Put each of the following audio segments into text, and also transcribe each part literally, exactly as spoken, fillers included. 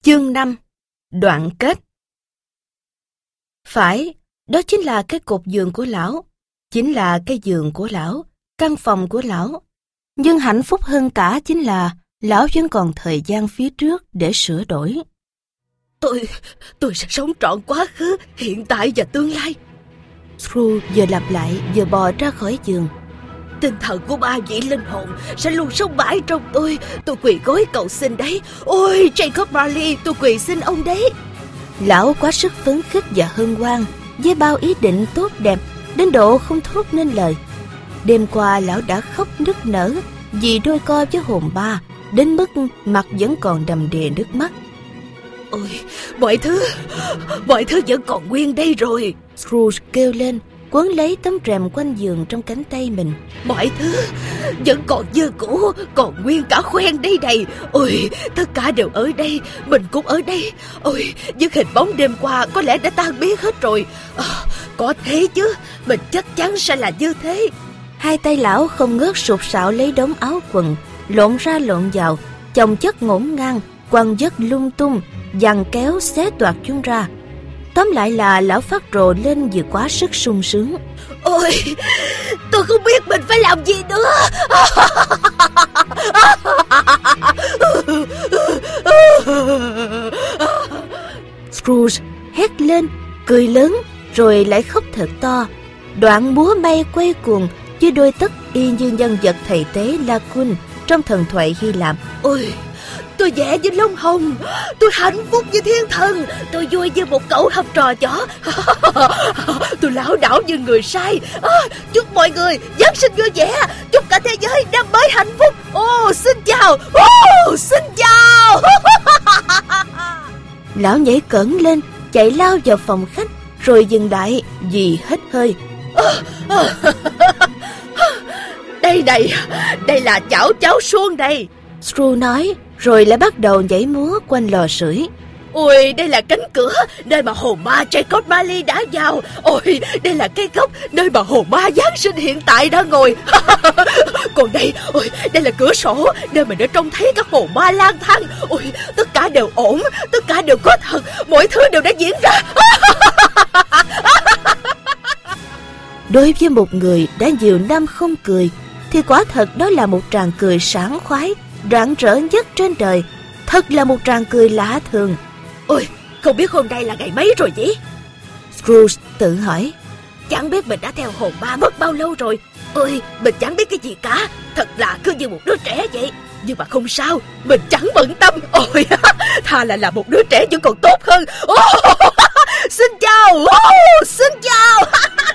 Chương năm. Đoạn kết. Phải, đó chính là cái cột giường của lão, chính là cái giường của lão, căn phòng của lão. Nhưng hạnh phúc hơn cả chính là lão vẫn còn thời gian phía trước để sửa đổi. Tôi, tôi sẽ sống trọn quá khứ, hiện tại và tương lai. Scrooge vừa lặp lại vừa bò ra khỏi giường. Tinh thần của ba vị linh hồn sẽ luôn sống mãi trong tôi. Tôi quỳ gối cầu xin đấy. Ôi, Jacob Marley, tôi quỳ xin ông đấy. Lão quá sức phấn khích và hân hoan với bao ý định tốt đẹp đến độ không thốt nên lời. Đêm qua lão đã khóc nức nở vì đôi co với hồn ba, đến mức mặt vẫn còn đầm đìa nước mắt. Ôi, mọi thứ, mọi thứ vẫn còn nguyên đây rồi. Scrooge kêu lên, quấn lấy tấm rèm quanh giường trong cánh tay mình. Mọi thứ vẫn còn như cũ, còn nguyên cả khoen đây này. Ôi, tất cả đều ở đây, mình cũng ở đây. Ôi, những hình bóng đêm qua có lẽ đã tan biến hết rồi. À, có thế chứ, mình chắc chắn sẽ là như thế. Hai tay lão không ngớt sụt sạo lấy đống áo quần, lộn ra lộn vào, chồng chất ngổn ngang, quăng vất lung tung, giằng kéo xé toạc chúng ra. Tóm lại là lão phát rồ lên vì quá sức sung sướng. Ôi, tôi không biết mình phải làm gì nữa. Scrooge hét lên, cười lớn, rồi lại khóc thật to. Đoạn múa may quay cuồng với đôi tất y như nhân vật thầy tế Laocoon trong thần thoại Hy Lạp. Ôi, tôi nhẹ như lông hồng, tôi hạnh phúc như thiên thần, tôi vui như một cậu học trò chó. Tôi lảo đảo như người sai. À, chúc mọi người Giáng sinh vui vẻ, chúc cả thế giới năm mới hạnh phúc. Ô, xin chào. Ô, xin chào. Lão nhảy cẫng lên, chạy lao vào phòng khách, rồi dừng lại vì hết hơi. Đây này, đây là chảo cháo suông đây, Scrooge nói, rồi lại bắt đầu nhảy múa quanh lò sưởi. Ôi, đây là cánh cửa nơi mà hồn ma Jacob Marley đã vào. Ôi, đây là cái góc nơi mà hồn ma Giáng sinh hiện tại đã ngồi. Còn đây, ôi, đây là cửa sổ nơi mình đã trông thấy các hồn ma lang thang. Ôi, tất cả đều ổn, tất cả đều có thật, mọi thứ đều đã diễn ra. Đối với một người đã nhiều năm không cười, thì quả thật đó là một tràng cười sảng khoái, rạng rỡ nhất trên đời. Thật là một tràng cười lạ thường. Ôi, không biết hôm nay là ngày mấy rồi nhỉ? Scrooge tự hỏi. Chẳng biết mình đã theo hồn ma mất bao lâu rồi. Ôi, mình chẳng biết cái gì cả. Thật là cứ như một đứa trẻ vậy. Nhưng mà không sao, mình chẳng bận tâm. Ôi, thà là là một đứa trẻ vẫn còn tốt hơn. Oh, xin chào. Oh, xin chào.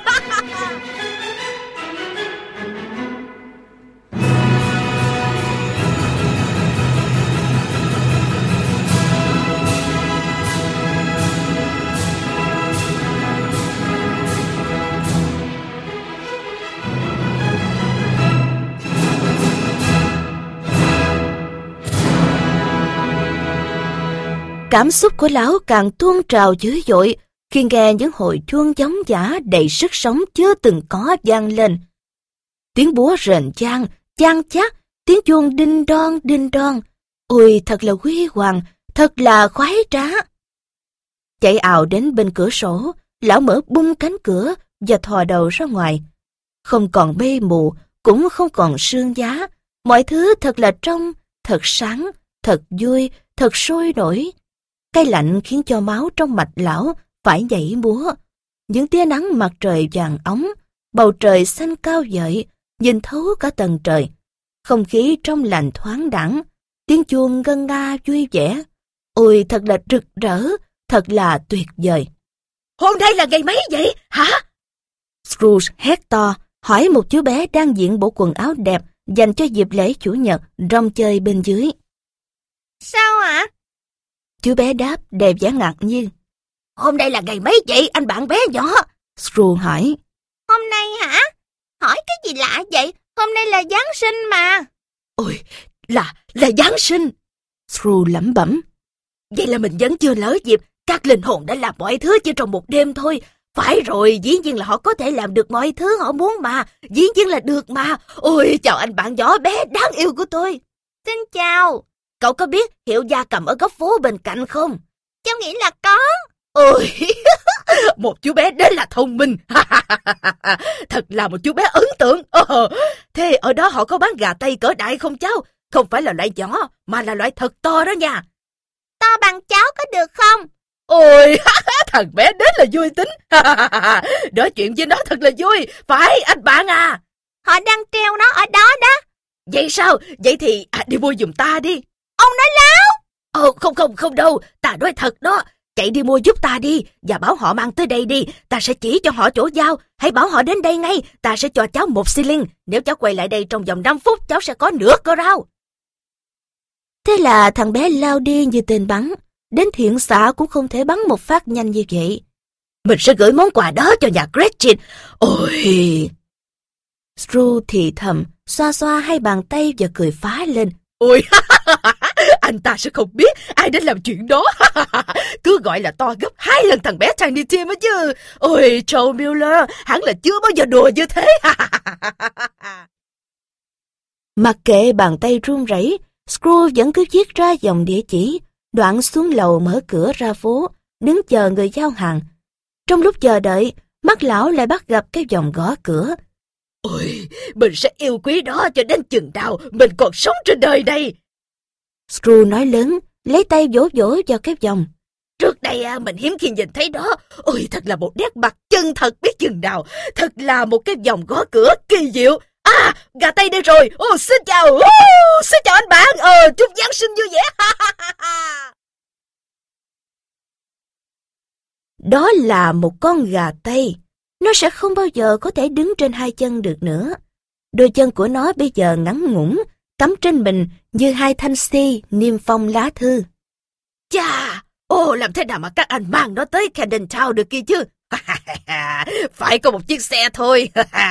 Cảm xúc của lão càng tuôn trào dữ dội khi nghe những hồi chuông gióng giã đầy sức sống chưa từng có vang lên. Tiếng búa rền vang, chan chát, tiếng chuông đinh đon đinh đon. Ôi, thật là huy hoàng, thật là khoái trá. Chạy ào đến bên cửa sổ, lão mở bung cánh cửa và thò đầu ra ngoài. Không còn mây mù, cũng không còn sương giá. Mọi thứ thật là trong, thật sáng, thật vui, thật sôi nổi. Cái lạnh khiến cho máu trong mạch lão phải nhảy múa. Những tia nắng mặt trời vàng óng, bầu trời xanh cao vợi, nhìn thấu cả tầng trời. Không khí trong lành thoáng đãng, tiếng chuông ngân nga vui vẻ. Ôi, thật là rực rỡ, thật là tuyệt vời. Hôm nay là ngày mấy vậy, hả? Scrooge hét to, hỏi một chú bé đang diện bộ quần áo đẹp dành cho dịp lễ Chủ nhật rong chơi bên dưới. Sao ạ? Chú bé đáp đầy vẻ ngạc nhiên. Hôm nay là ngày mấy vậy anh bạn bé nhỏ? Scrooge hỏi. Hôm nay hả? Hỏi cái gì lạ vậy? Hôm nay là Giáng sinh mà. Ôi, là, là Giáng sinh. Scrooge lẩm bẩm. Vậy là mình vẫn chưa lỡ dịp. Các linh hồn đã làm mọi thứ chỉ trong một đêm thôi. Phải rồi, dĩ nhiên là họ có thể làm được mọi thứ họ muốn mà. Dĩ nhiên là được mà. Ôi, chào anh bạn nhỏ bé đáng yêu của tôi. Xin chào. cậu có biết hiệu gia cầm ở góc phố bên cạnh không? Cháu nghĩ là có. Ôi, một chú bé đến là thông minh. Thật là một chú bé ấn tượng. Ờ, thế ở đó họ có bán gà Tây cỡ đại không cháu? Không phải là loại nhỏ, mà là loại thật to đó nha. To bằng cháu có được không? Ôi, thằng bé đến là vui tính. Nói chuyện với nó thật là vui. Phải, anh bạn à. Họ đang treo nó ở đó đó. Vậy sao? Vậy thì à, đi mua giùm ta đi. Ông nói láo. Ờ, không không không đâu. Ta nói thật đó. Chạy đi mua giúp ta đi. Và bảo họ mang tới đây đi. Ta sẽ chỉ cho họ chỗ giao. Hãy bảo họ đến đây ngay. Ta sẽ cho cháu một xi linh. Nếu cháu quay lại đây trong vòng năm phút, cháu sẽ có nửa cơ rau. Thế là thằng bé lao đi như tên bắn. Đến thiện xạ cũng không thể bắn một phát nhanh như vậy. Mình sẽ gửi món quà đó cho nhà Gretchen. Ôi... Scrooge thì thầm, xoa xoa hai bàn tay và cười phá lên. Ôi, anh ta sẽ không biết ai đến làm chuyện đó. Cứ gọi là to gấp hai lần thằng bé Tiny Tim ấy chứ. Ôi, Joe Miller, hắn là chưa bao giờ đùa như thế. Mặc kệ bàn tay run rẩy, Scrooge vẫn cứ viết ra dòng địa chỉ, đoạn xuống lầu mở cửa ra phố, đứng chờ người giao hàng. Trong lúc chờ đợi, mắt lão lại bắt gặp cái dòng gõ cửa. Ôi, mình sẽ yêu quý đó cho đến chừng nào mình còn sống trên đời này. Scrooge nói lớn, lấy tay vỗ vỗ vào cái vòng. Trước đây à, mình hiếm khi nhìn thấy đó. Ôi, thật là một nét mặt chân thật biết chừng nào. Thật là một cái vòng gõ cửa kỳ diệu. À, gà Tây đây rồi. Ồ, xin chào. Ồ, xin chào anh bạn. Ờ, chúc Giáng sinh vui vẻ. Đó là một con gà Tây. Nó sẽ không bao giờ có thể đứng trên hai chân được nữa. Đôi chân của nó bây giờ ngắn ngủn, cắm trên mình như hai thanh si niêm phong lá thư. Chà, ô làm thế nào mà các anh mang nó tới Camden Town được kia chứ? Phải có một chiếc xe thôi.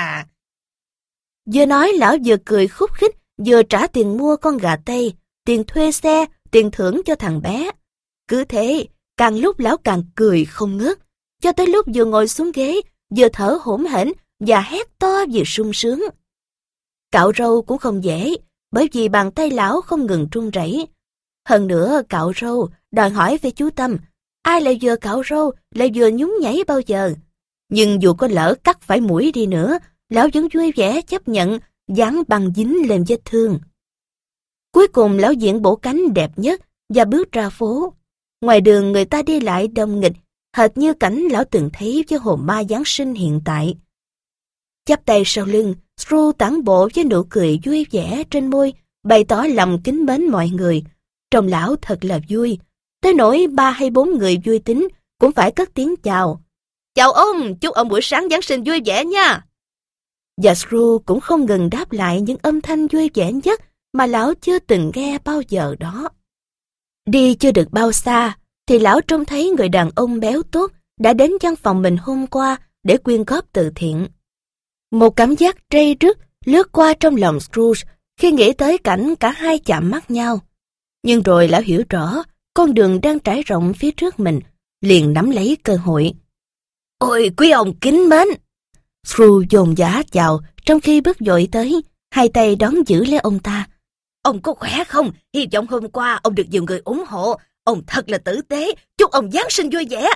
Vừa nói lão vừa cười khúc khích, vừa trả tiền mua con gà Tây, tiền thuê xe, tiền thưởng cho thằng bé. Cứ thế, càng lúc lão càng cười không ngớt, cho tới lúc vừa ngồi xuống ghế, vừa thở hổn hển và hét to vừa sung sướng. Cạo râu cũng không dễ, bởi vì bàn tay lão không ngừng run rẩy. Hơn nữa cạo râu đòi hỏi về chú tâm, ai lại vừa cạo râu lại vừa nhún nhảy bao giờ. Nhưng dù có lỡ cắt phải mũi đi nữa, lão vẫn vui vẻ chấp nhận dán băng dính lên vết thương. Cuối cùng lão diện bổ cánh đẹp nhất và bước ra phố. Ngoài đường người ta đi lại đông nghịch, hệt như cảnh lão từng thấy với hồn ma Giáng sinh hiện tại. Chắp tay sau lưng, Scrooge tản bộ với nụ cười vui vẻ trên môi, bày tỏ lòng kính mến mọi người. Trông lão thật là vui, tới nỗi ba hay bốn người vui tính cũng phải cất tiếng chào. Chào ông, chúc ông buổi sáng Giáng sinh vui vẻ nha. Và Scrooge cũng không ngừng đáp lại những âm thanh vui vẻ nhất mà lão chưa từng nghe bao giờ đó. Đi chưa được bao xa, thì lão trông thấy người đàn ông béo tốt đã đến văn phòng mình hôm qua để quyên góp từ thiện. Một cảm giác trây rứt lướt qua trong lòng Scrooge khi nghĩ tới cảnh cả hai chạm mắt nhau. Nhưng rồi lão hiểu rõ con đường đang trải rộng phía trước mình, liền nắm lấy cơ hội. Ôi quý ông kính mến! Scrooge dồn dã chào trong khi bước vội tới, hai tay đón giữ lấy ông ta. Ông có khỏe không? Hy vọng hôm qua ông được nhiều người ủng hộ. Ông thật là tử tế, chúc ông Giáng sinh vui vẻ.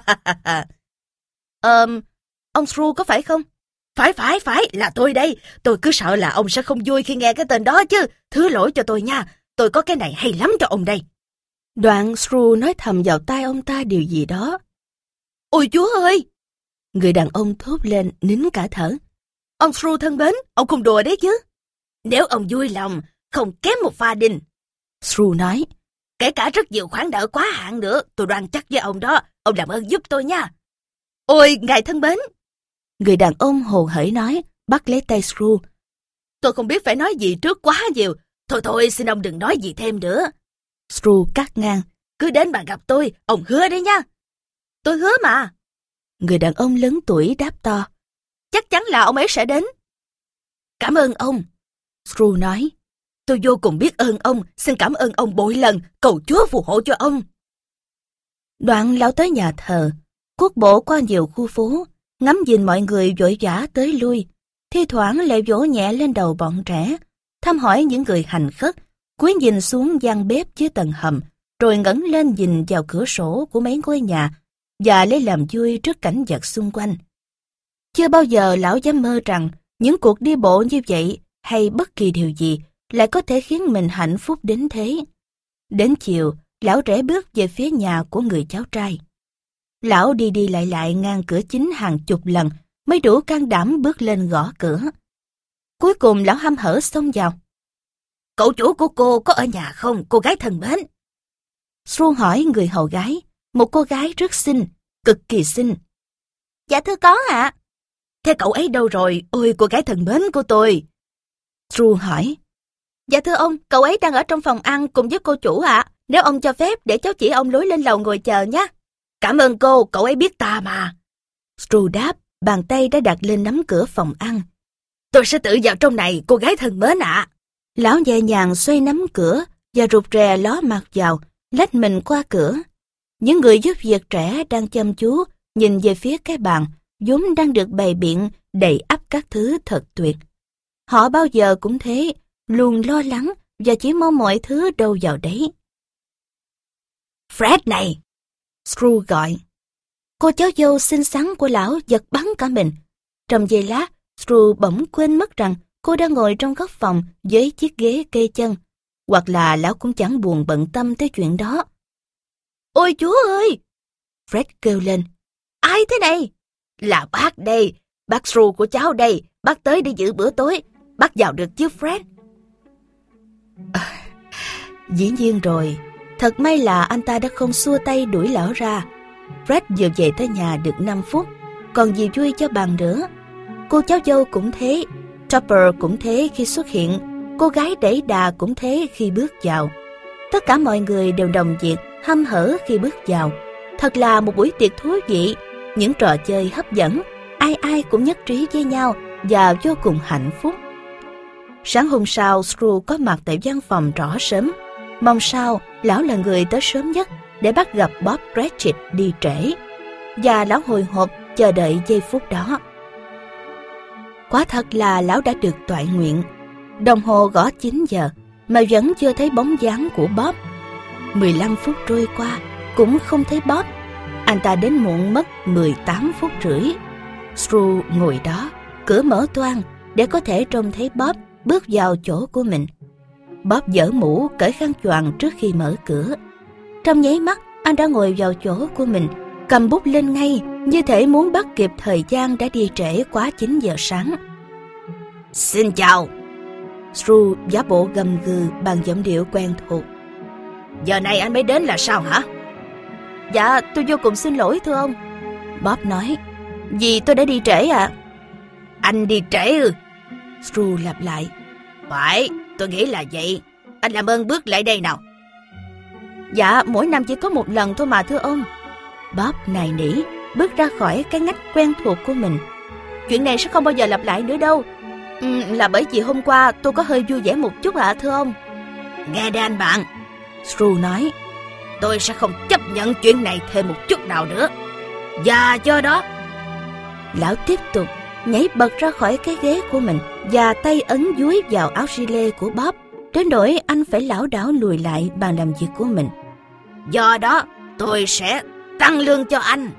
Ờm, ông Scrooge có phải không? Phải phải phải, là tôi đây. Tôi cứ sợ là ông sẽ không vui khi nghe cái tên đó chứ. Thứ lỗi cho tôi nha, tôi có cái này hay lắm cho ông đây. Đoạn Scrooge nói thầm vào tai ông ta điều gì đó. Ôi chúa ơi! Người đàn ông thốt lên nín cả thở. Ông Scrooge thân mến, ông không đùa đấy chứ. Nếu ông vui lòng, không kém một pha đinh. Scrooge nói. Kể cả rất nhiều khoản nợ quá hạn nữa, tôi đoan chắc với ông đó, ông làm ơn giúp tôi nha. Ôi, ngài thân mến! Người đàn ông hồ hởi nói, bắt lấy tay Scrooge. Tôi không biết phải nói gì trước quá nhiều. Thôi thôi, xin ông đừng nói gì thêm nữa. Scrooge cắt ngang. Cứ đến mà gặp tôi, ông hứa đấy nha. Tôi hứa mà. Người đàn ông lớn tuổi đáp to. Chắc chắn là ông ấy sẽ đến. Cảm ơn ông. Scrooge nói. Tôi vô cùng biết ơn ông, xin cảm ơn ông bội lần, cầu Chúa phù hộ cho ông. Đoạn lão tới nhà thờ, cuốc bộ qua nhiều khu phố, ngắm nhìn mọi người vội vã tới lui, thi thoảng lại vỗ nhẹ lên đầu bọn trẻ, thăm hỏi những người hành khất, cúi nhìn xuống gian bếp dưới tầng hầm, rồi ngẩng lên nhìn vào cửa sổ của mấy ngôi nhà và lấy làm vui trước cảnh vật xung quanh. Chưa bao giờ lão dám mơ rằng những cuộc đi bộ như vậy hay bất kỳ điều gì lại có thể khiến mình hạnh phúc đến thế. Đến chiều, lão rẽ bước về phía nhà của người cháu trai. Lão đi đi lại lại ngang cửa chính hàng chục lần mới đủ can đảm bước lên gõ cửa. Cuối cùng lão hăm hở xông vào. "Cậu chủ của cô có ở nhà không, cô gái thân mến?" Sru hỏi người hầu gái, một cô gái rất xinh, cực kỳ xinh. "Dạ thưa có ạ." "Thế cậu ấy đâu rồi, ôi cô gái thân mến của tôi?" Sru hỏi. "Dạ thưa ông, cậu ấy đang ở trong phòng ăn cùng với cô chủ ạ. Nếu ông cho phép để cháu chỉ ông lối lên lầu ngồi chờ nhé." "Cảm ơn cô, cậu ấy biết ta mà." Sru đáp, bàn tay đã đặt lên nắm cửa phòng ăn. "Tôi sẽ tự vào trong này, cô gái thân mến ạ." Lão nhẹ nhàng xoay nắm cửa và rụt rè ló mặt vào, lách mình qua cửa. Những người giúp việc trẻ đang chăm chú nhìn về phía cái bàn vốn đang được bày biện đầy ắp các thứ thật tuyệt. Họ bao giờ cũng thế, luôn lo lắng và chỉ mong mọi thứ đâu vào đấy. "Fred này!" Sru gọi. Cô cháu dâu xinh xắn của lão giật bắn cả mình. Trong giây lát, Sru bỗng quên mất rằng cô đang ngồi trong góc phòng với chiếc ghế kê chân. Hoặc là lão cũng chẳng buồn bận tâm tới chuyện đó. "Ôi chúa ơi!" Fred kêu lên. "Ai thế này?" "Là bác đây, bác Sru của cháu đây, bác tới để giữ bữa tối. Bác vào được chứ Fred?" À, dĩ nhiên rồi, thật may là anh ta đã không xua tay đuổi lão ra. Fred vừa về tới nhà được năm phút, còn gì vui cho bằng nữa. Cô cháu dâu cũng thế, Topper cũng thế khi xuất hiện, cô gái đẩy đà cũng thế khi bước vào. Tất cả mọi người đều đồng nhiệt, hăm hở khi bước vào. Thật là một buổi tiệc thú vị, những trò chơi hấp dẫn, ai ai cũng nhất trí với nhau và vô cùng hạnh phúc. Sáng hôm sau, Sru có mặt tại văn phòng rõ sớm. Mong sao lão là người tới sớm nhất để bắt gặp Bob Cratchit đi trễ. Và lão hồi hộp chờ đợi giây phút đó. Quả thật là lão đã được toại nguyện. Đồng hồ gõ chín giờ mà vẫn chưa thấy bóng dáng của Bob. mười lăm phút trôi qua cũng không thấy Bob. Anh ta đến muộn mất mười tám phút rưỡi. Sru ngồi đó, cửa mở toang để có thể trông thấy Bob bước vào chỗ của mình. Bob giở mũ, cởi khăn choàng trước khi mở cửa. Trong nháy mắt, anh đã ngồi vào chỗ của mình, cầm bút lên ngay, như thể muốn bắt kịp thời gian đã đi trễ quá chín giờ sáng. "Xin chào." Sru giả bộ gầm gừ bằng giọng điệu quen thuộc. "Giờ này anh mới đến là sao hả?" "Dạ, tôi vô cùng xin lỗi thưa ông." Bob nói. "Vì tôi đã đi trễ ạ." À? "Anh đi trễ ư?" Sru lặp lại. "Phải, tôi nghĩ là vậy. Anh làm ơn bước lại đây nào." "Dạ, mỗi năm chỉ có một lần thôi mà thưa ông." Bob nài nỉ, bước ra khỏi cái ngách quen thuộc của mình. "Chuyện này sẽ không bao giờ lặp lại nữa đâu. Ừ, là bởi vì hôm qua tôi có hơi vui vẻ một chút ạ à, thưa ông." "Nghe đây anh bạn," Sru nói. "Tôi sẽ không chấp nhận chuyện này thêm một chút nào nữa. Và do đó..." Lão tiếp tục nhảy bật ra khỏi cái ghế của mình và tay ấn dúi vào áo gilet của Bob, đến nỗi anh phải lảo đảo lùi lại bàn làm việc của mình. "Do đó, tôi sẽ tăng lương cho anh."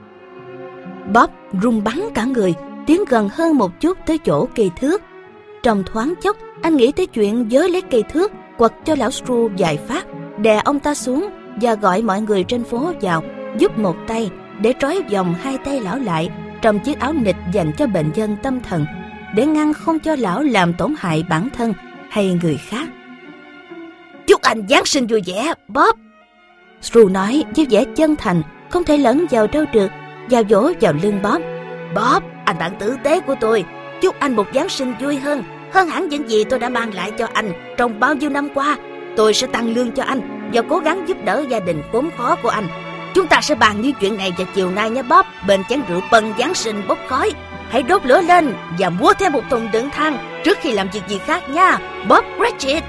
Bob run bắn cả người, tiến gần hơn một chút tới chỗ cây thước. Trong thoáng chốc, anh nghĩ tới chuyện giới lấy cây thước, quật cho lão Sru vài phát, đè ông ta xuống và gọi mọi người trên phố vào, giúp một tay để trói vòng hai tay lão lại trong chiếc áo nịt dành cho bệnh nhân tâm thần, để ngăn không cho lão làm tổn hại bản thân hay người khác. "Chúc anh Giáng sinh vui vẻ, Bob." Sru nói với vẻ chân thành, không thể lẫn vào đâu được, và vỗ vào lưng Bob. "Bob, anh bạn tử tế của tôi, chúc anh một Giáng sinh vui hơn, hơn hẳn những gì tôi đã mang lại cho anh trong bao nhiêu năm qua. Tôi sẽ tăng lương cho anh và cố gắng giúp đỡ gia đình khốn khó của anh. Chúng ta sẽ bàn những chuyện này vào chiều nay nhé Bob, bên chén rượu bần Giáng sinh bốc khói. Hãy đốt lửa lên và mua thêm một thùng đựng than trước khi làm việc gì khác nha, Bob Cratchit."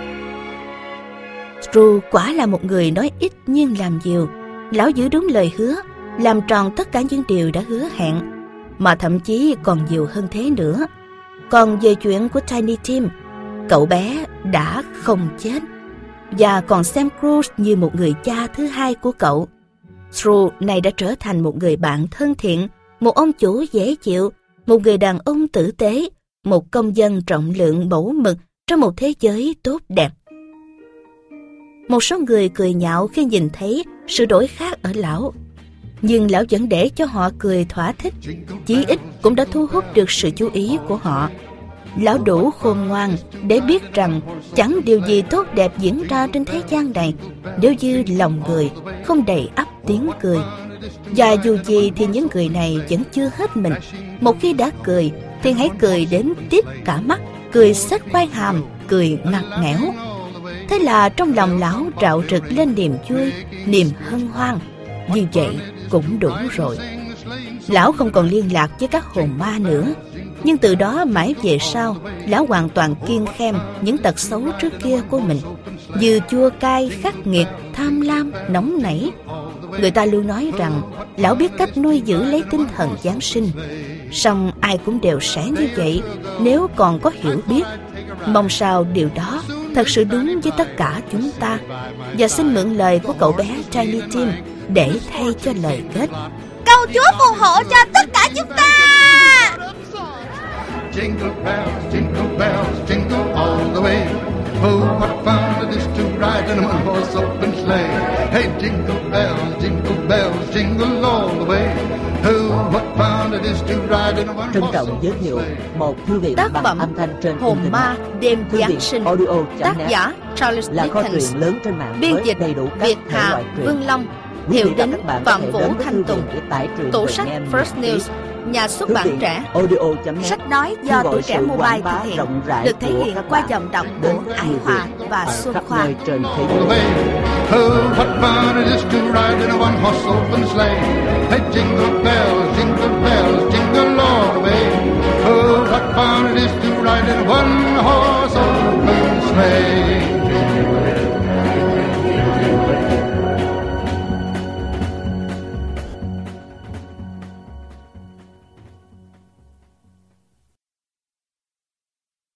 Sru quả là một người nói ít nhưng làm nhiều. Lão giữ đúng lời hứa, làm tròn tất cả những điều đã hứa hẹn, mà thậm chí còn nhiều hơn thế nữa. Còn về chuyện của Tiny Tim, cậu bé đã không chết. và còn xem Scrooge như một người cha thứ hai của cậu. Scrooge này đã trở thành một người bạn thân thiện, một ông chủ dễ chịu, một người đàn ông tử tế, một công dân trọng lượng mẫu mực trong một thế giới tốt đẹp. Một số người cười nhạo khi nhìn thấy sự đổi khác ở lão, nhưng lão vẫn để cho họ cười thỏa thích, chí ít cũng đã thu hút được sự chú ý của họ. Lão đủ khôn ngoan để biết rằng chẳng điều gì tốt đẹp diễn ra trên thế gian này nếu như lòng người không đầy ắp tiếng cười. Và dù gì thì những người này vẫn chưa hết mình. Một khi đã cười thì hãy cười đến tít cả mắt, cười xếch quai hàm, cười ngặt nghẽo. Thế là trong lòng lão rạo rực lên niềm vui, niềm hân hoan. Như vậy cũng đủ rồi. Lão không còn liên lạc với các hồn ma nữa. Nhưng từ đó mãi về sau, lão hoàn toàn kiêng khem những tật xấu trước kia của mình, như chua cay, khắc nghiệt, tham lam, nóng nảy. Người ta luôn nói rằng lão biết cách nuôi giữ lấy tinh thần Giáng sinh. Song ai cũng đều sẽ như vậy nếu còn có hiểu biết. Mong sao điều đó thật sự đúng với tất cả chúng ta. Và xin mượn lời của cậu bé Tiny Tim để thay cho lời kết. Cầu Chúa phù hộ cho tất cả chúng ta. Jingle bells, jingle bells, jingle all the way. Oh, what fun it is to ride in a one-horse open sleigh. Hey, jingle bells, jingle bells, jingle all the way. Oh, what fun it is to ride in a one-horse Trân trọng giới thiệu một thư viện Tác bằng phẩm âm thanh trên Hồn internet. Ma Đêm Thư viện Giáng sinh, audio tác chấm net giả Charles là kho Dickens, truyện lớn trên mạng biên với dịch đầy đủ các Việt thể Hà loại truyện. Vương Long, Quý hiệu vị và đính các bạn có Phạm thể Vũ đến với Thanh thư Tùng, viện để tải truyện tủ về sách nghe First miễn News, phí. nhà xuất Thư bản viện trẻ, audio chấm net sách nói kêu do gọi Tuổi Trẻ sự Mobile quảng bá thực hiện, rộng rãi được thể của hiện các qua bạn giọng đọc đến của với Ái người Hòa Việt và ở Xuân khắp Khoa. nơi trên thế all the giới. way. Oh, what fun